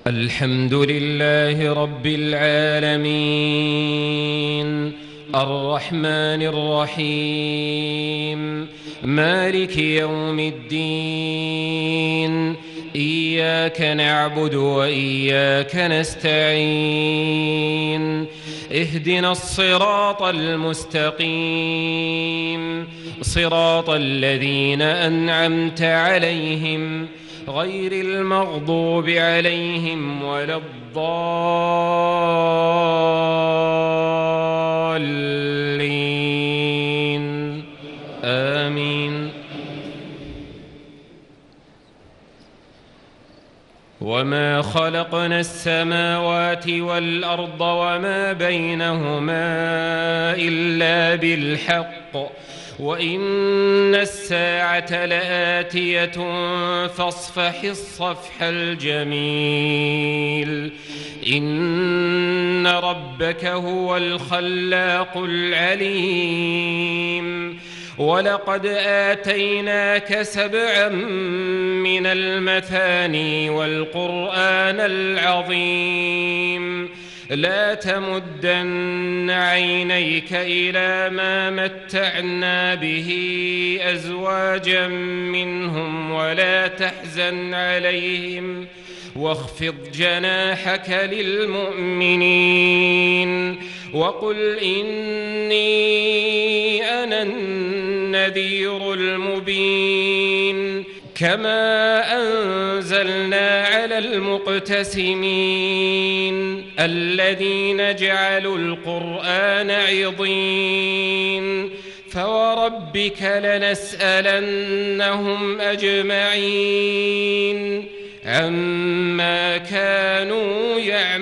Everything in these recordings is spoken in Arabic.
الحمد لله رب العالمين الرحمن الرحيم مالك يوم الدين إياك نعبد وإياك نستعين اهدنا الصراط المستقيم صراط الذين أنعمت عليهم غير المغضوب عليهم ولا الضالين آمين. وما خلقنا السماوات والأرض وما بينهما إلا بالحق وإن الساعة لآتية فاصفح الصفح الجميل إن ربك هو الخلاق العليم. ولقد آتيناك 7 من المثاني والقرآن العظيم لا تمدن عينيك إلى ما متعنا به أزواجا منهم ولا تحزن عليهم واخفض جناحك للمؤمنين وقل إني أنا النذير المبين. كما أنزلنا على المقتسمين الذين جعلوا القرآن عضين فوربك لنسألنهم أجمعين عما كانوا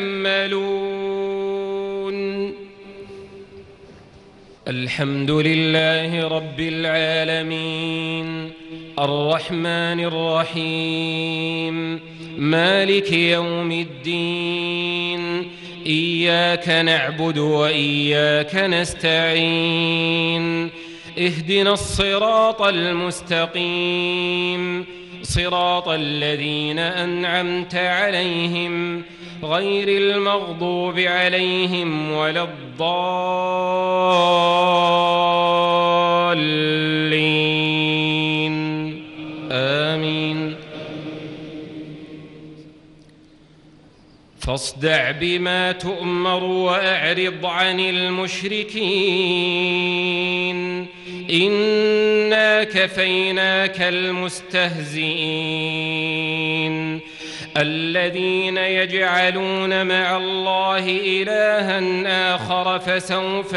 يعملون. الحمد لله رب العالمين الرحمن الرحيم مالك يوم الدين إياك نعبد وإياك نستعين اهدنا الصراط المستقيم صراط الذين أنعمت عليهم غير المغضوب عليهم ولا الضالين آمين. فاصدع بما تؤمر وأعرض عن المشركين إنا كفيناك المستهزئين الذين يجعلون مع الله إلها آخر فسوف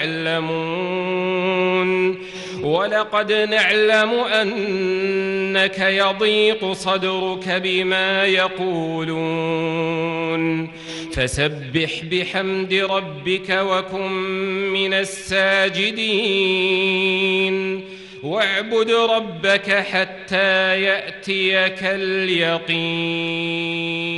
يعلمون. ولقد نعلم أنك يضيق صدرك بما يقولون فسبح بحمد ربك وكن من الساجدين واعبد ربك حتى يأتيك اليقين.